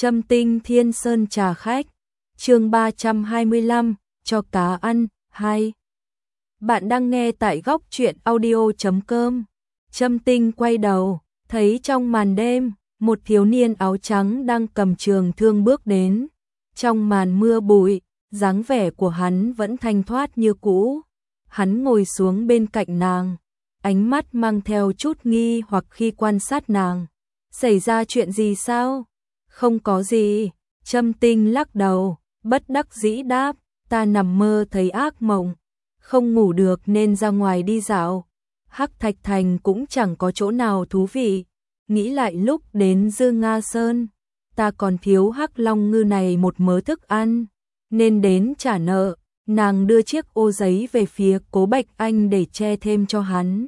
Trâm Tinh Thiên Sơn trà khách. Chương 325, cho cá ăn 2. Bạn đang nghe tại góc truyện audio.com. Trâm Tinh quay đầu, thấy trong màn đêm, một thiếu niên áo trắng đang cầm trường thương bước đến. Trong màn mưa bụi, dáng vẻ của hắn vẫn thanh thoát như cũ. Hắn ngồi xuống bên cạnh nàng, ánh mắt mang theo chút nghi hoặc khi quan sát nàng. Xảy ra chuyện gì sao? Không có gì. Trâm Tinh lắc đầu, bất đắc dĩ đáp, ta nằm mơ thấy ác mộng, không ngủ được nên ra ngoài đi dạo. Hắc Thạch Thành cũng chẳng có chỗ nào thú vị. Nghĩ lại lúc đến Dư Nga Sơn, ta còn thiếu Hắc Long Ngư này một mớ thức ăn, nên đến trả nợ. Nàng đưa chiếc ô giấy về phía Cố Bạch Anh để che thêm cho hắn.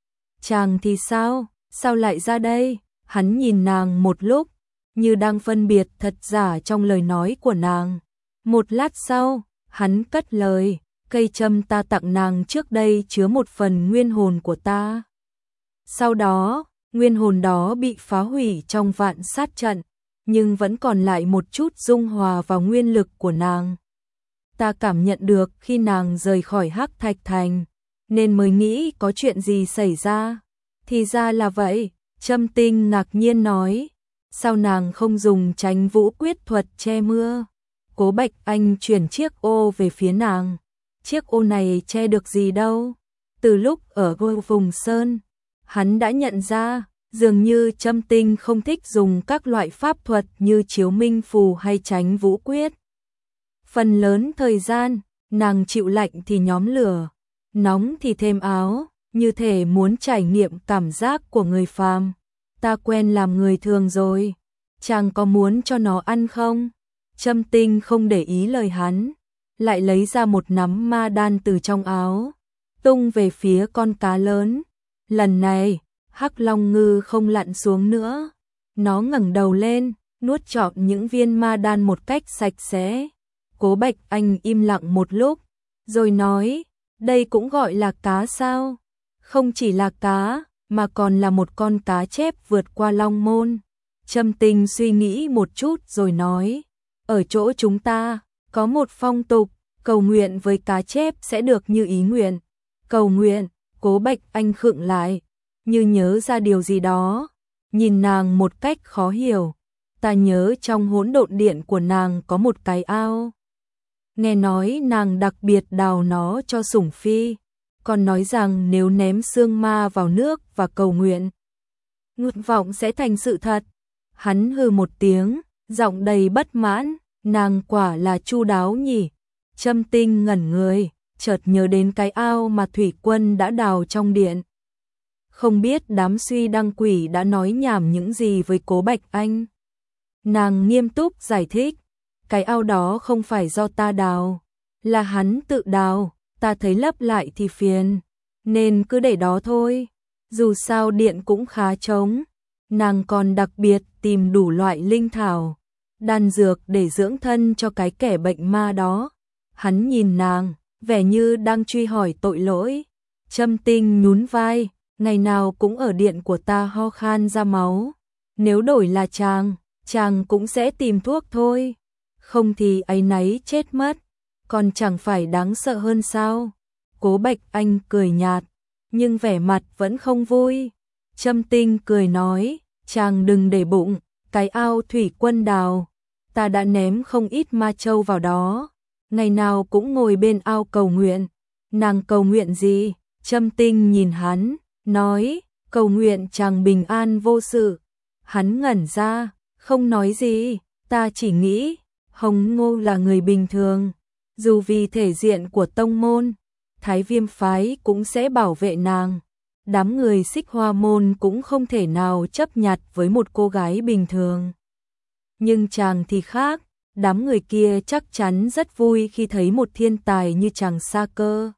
Chàng thì sao? Sao lại ra đây? Hắn nhìn nàng một lúc, như đang phân biệt thật giả trong lời nói của nàng. Một lát sau, hắn cất lời, cây châm ta tặng nàng trước đây chứa một phần nguyên hồn của ta. Sau đó, nguyên hồn đó bị phá hủy trong vạn sát trận, nhưng vẫn còn lại một chút dung hòa vào nguyên lực của nàng. Ta cảm nhận được khi nàng rời khỏi Hắc Thạch Thành, nên mới nghĩ có chuyện gì xảy ra. Thì ra là vậy, Trâm Tinh ngạc nhiên nói. Sao nàng không dùng Tránh Vũ Quyết thuật che mưa? Cố Bạch Anh chuyển chiếc ô về phía nàng. Chiếc ô này che được gì đâu. Từ lúc ở vùng sơn, hắn đã nhận ra, dường như Trâm Tinh không thích dùng các loại pháp thuật như chiếu minh phù hay Tránh Vũ Quyết. Phần lớn thời gian, nàng chịu lạnh thì nhóm lửa, nóng thì thêm áo, như thể muốn trải nghiệm cảm giác của người phàm. Ta quen làm người thường rồi, chàng có muốn cho nó ăn không? Trâm Tinh không để ý lời hắn, lại lấy ra một nắm ma đan từ trong áo, tung về phía con cá lớn. Lần này, Hắc Long Ngư không lặn xuống nữa, nó ngẩng đầu lên, nuốt trọn những viên ma đan một cách sạch sẽ. Cố Bạch Anh im lặng một lúc, rồi nói, đây cũng gọi là cá sao? Không chỉ là cá, mà còn là một con cá chép vượt qua Long Môn. Trâm Tinh suy nghĩ một chút rồi nói, ở chỗ chúng ta, có một phong tục, cầu nguyện với cá chép sẽ được như ý nguyện. Cầu nguyện? Cố Bạch Anh khựng lại, như nhớ ra điều gì đó, nhìn nàng một cách khó hiểu. Ta nhớ trong Hỗn Độn Điện của nàng có một cái ao. Nghe nói nàng đặc biệt đào nó cho sủng phi, còn nói rằng nếu ném xương ma vào nước và cầu nguyện, nguyện vọng sẽ thành sự thật. Hắn hừ một tiếng, giọng đầy bất mãn, nàng quả là chu đáo nhỉ. Trâm Tinh ngẩn người, chợt nhớ đến cái ao mà thủy quân đã đào trong điện. Không biết đám suy đăng quỷ đã nói nhảm những gì với Cố Bạch Anh. Nàng nghiêm túc giải thích, cái ao đó không phải do ta đào, là hắn tự đào. Ta thấy lấp lại thì phiền, nên cứ để đó thôi. Dù sao điện cũng khá trống. Nàng còn đặc biệt tìm đủ loại linh thảo, đan dược để dưỡng thân cho cái kẻ bệnh ma đó. Hắn nhìn nàng, vẻ như đang truy hỏi tội lỗi. Trâm Tinh nhún vai, ngày nào cũng ở điện của ta ho khan ra máu. Nếu đổi là chàng cũng sẽ tìm thuốc thôi. Không thì áy náy chết mất, còn chẳng phải đáng sợ hơn sao? Cố Bạch Anh cười nhạt, nhưng vẻ mặt vẫn không vui. Trâm Tinh cười nói, chàng đừng để bụng, cái ao thủy quân đào, ta đã ném không ít ma châu vào đó, ngày nào cũng ngồi bên ao cầu nguyện. Nàng cầu nguyện gì? Trâm Tinh nhìn hắn, nói, cầu nguyện chàng bình an vô sự. Hắn ngẩn ra, không nói gì. Ta chỉ nghĩ, Hồng Ngô là người bình thường, dù vì thể diện của tông môn, Thái Viêm phái cũng sẽ bảo vệ nàng. Đám người Xích Hoa môn cũng không thể nào chấp nhặt với một cô gái bình thường. Nhưng chàng thì khác, đám người kia chắc chắn rất vui khi thấy một thiên tài như chàng xa cơ.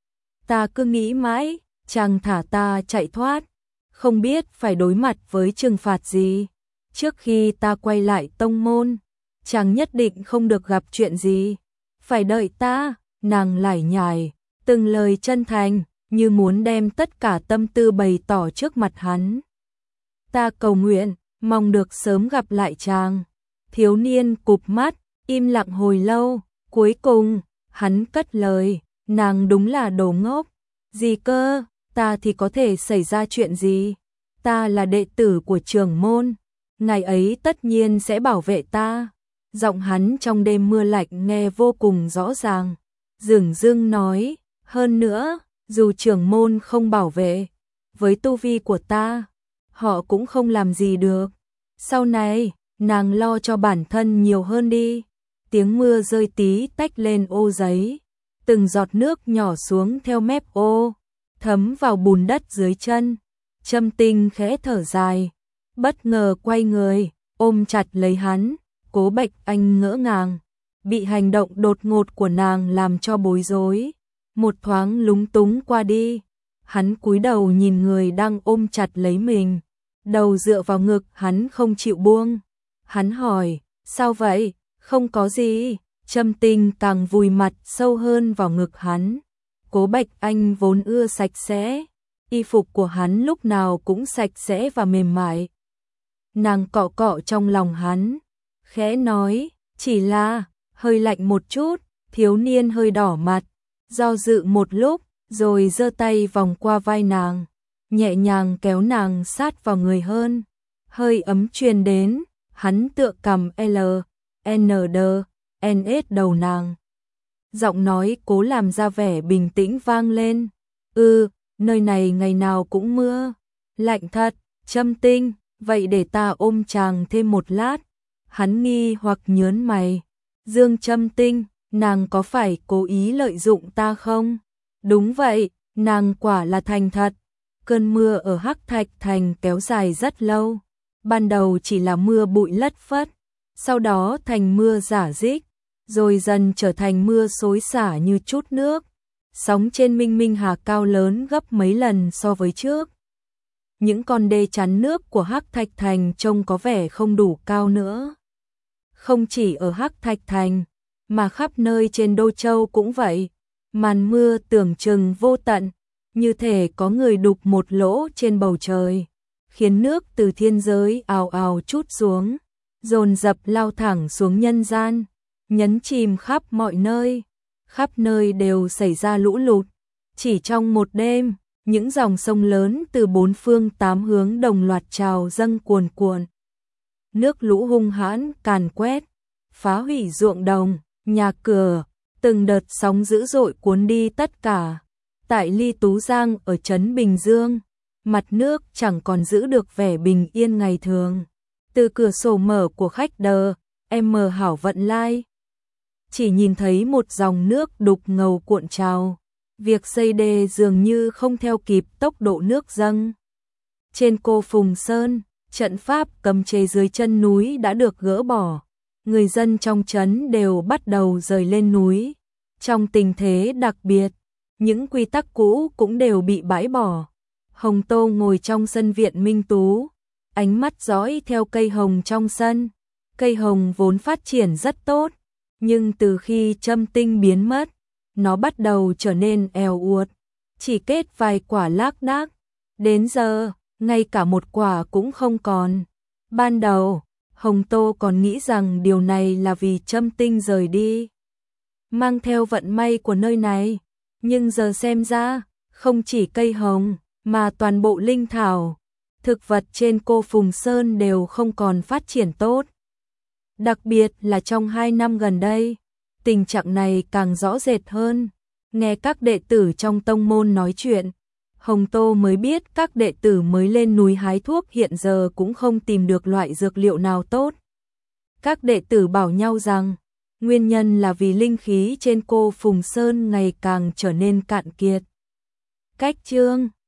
Ta cứ nghĩ mãi, chàng thả ta chạy thoát, không biết phải đối mặt với trừng phạt gì. Trước khi ta quay lại tông môn, chàng nhất định không được gặp chuyện gì. Phải đợi ta. Nàng lải nhải, từng lời chân thành, như muốn đem tất cả tâm tư bày tỏ trước mặt hắn. Ta cầu nguyện, mong được sớm gặp lại chàng. Thiếu niên cụp mắt, im lặng hồi lâu, cuối cùng, hắn cất lời, nàng đúng là đồ ngốc. Gì cơ, ta thì có thể xảy ra chuyện gì? Ta là đệ tử của trưởng môn, ngài ấy tất nhiên sẽ bảo vệ ta. Giọng hắn trong đêm mưa lạnh nghe vô cùng rõ ràng. Dửng dưng nói, hơn nữa, dù trưởng môn không bảo vệ, với tu vi của ta, họ cũng không làm gì được. Sau này, nàng lo cho bản thân nhiều hơn đi. Tiếng mưa rơi tí tách lên ô giấy, từng giọt nước nhỏ xuống theo mép ô, thấm vào bùn đất dưới chân. Trâm Tinh khẽ thở dài, bất ngờ quay người, ôm chặt lấy hắn. Cố Bạch Anh ngỡ ngàng, bị hành động đột ngột của nàng làm cho bối rối. Một thoáng lúng túng qua đi, hắn cúi đầu nhìn người đang ôm chặt lấy mình, đầu dựa vào ngực hắn không chịu buông. Hắn hỏi, sao vậy? Không có gì. Trâm Tinh càng vùi mặt sâu hơn vào ngực hắn. Cố Bạch Anh vốn ưa sạch sẽ, y phục của hắn lúc nào cũng sạch sẽ và mềm mại. Nàng cọ cọ trong lòng hắn, khẽ nói, chỉ là hơi lạnh một chút. Thiếu niên hơi đỏ mặt, do dự một lúc, rồi giơ tay vòng qua vai nàng, nhẹ nhàng kéo nàng sát vào người hơn. Hơi ấm truyền đến, hắn tựa cầm LND đầu nàng. Giọng nói cố làm ra vẻ bình tĩnh vang lên. Nơi này ngày nào cũng mưa. Lạnh thật. Trâm Tinh, vậy để ta ôm chàng thêm một lát. Hắn nghi hoặc nhớn mày. Dương Trâm Tinh, nàng có phải cố ý lợi dụng ta không? Đúng vậy, nàng quả là thành thật. Cơn mưa ở Hắc Thạch Thành kéo dài rất lâu. Ban đầu chỉ là mưa bụi lất phất, sau đó thành mưa rả rích, rồi dần trở thành mưa xối xả như chút nước. Sóng trên Minh Minh Hà cao lớn gấp mấy lần so với trước. Những con đê chắn nước của Hắc Thạch Thành trông có vẻ không đủ cao nữa. Không chỉ ở Hắc Thạch Thành, mà khắp nơi trên Đô Châu cũng vậy. Màn mưa tưởng chừng vô tận, như thể có người đục một lỗ trên bầu trời, khiến nước từ thiên giới ào ào trút xuống, dồn dập lao thẳng xuống nhân gian, nhấn chìm khắp mọi nơi. Khắp nơi đều xảy ra lũ lụt. Chỉ trong một đêm, những dòng sông lớn từ bốn phương tám hướng đồng loạt trào dâng cuồn cuộn. Nước lũ hung hãn càn quét, phá hủy ruộng đồng, nhà cửa, từng đợt sóng dữ dội cuốn đi tất cả. Tại Ly Tú Giang ở trấn Bình Dương, mặt nước chẳng còn giữ được vẻ bình yên ngày thường. Từ cửa sổ mở của khách đờ, em Hảo Vận Lai, chỉ nhìn thấy một dòng nước đục ngầu cuộn trào. Việc xây đê dường như không theo kịp tốc độ nước dâng. Trên Cô Phùng Sơn, trận pháp cấm chế dưới chân núi đã được gỡ bỏ. Người dân trong trấn đều bắt đầu rời lên núi. Trong tình thế đặc biệt, những quy tắc cũ cũng đều bị bãi bỏ. Hồng Tô ngồi trong sân viện Minh Tú, ánh mắt dõi theo cây hồng trong sân. Cây hồng vốn phát triển rất tốt, nhưng từ khi Trâm Tinh biến mất, nó bắt đầu trở nên èo uột, chỉ kết vài quả lác đác. Đến giờ, ngay cả một quả cũng không còn. Ban đầu, Hồng Tô còn nghĩ rằng điều này là vì Trâm Tinh rời đi, mang theo vận may của nơi này. Nhưng giờ xem ra, không chỉ cây hồng, mà toàn bộ linh thảo, thực vật trên Cô Phùng Sơn đều không còn phát triển tốt. Đặc biệt là trong 2 năm gần đây, tình trạng này càng rõ rệt hơn. Nghe các đệ tử trong tông môn nói chuyện, Hồng Tô mới biết các đệ tử mới lên núi hái thuốc hiện giờ cũng không tìm được loại dược liệu nào tốt. Các đệ tử bảo nhau rằng, nguyên nhân là vì linh khí trên Cô Phùng Sơn ngày càng trở nên cạn kiệt. Cách chương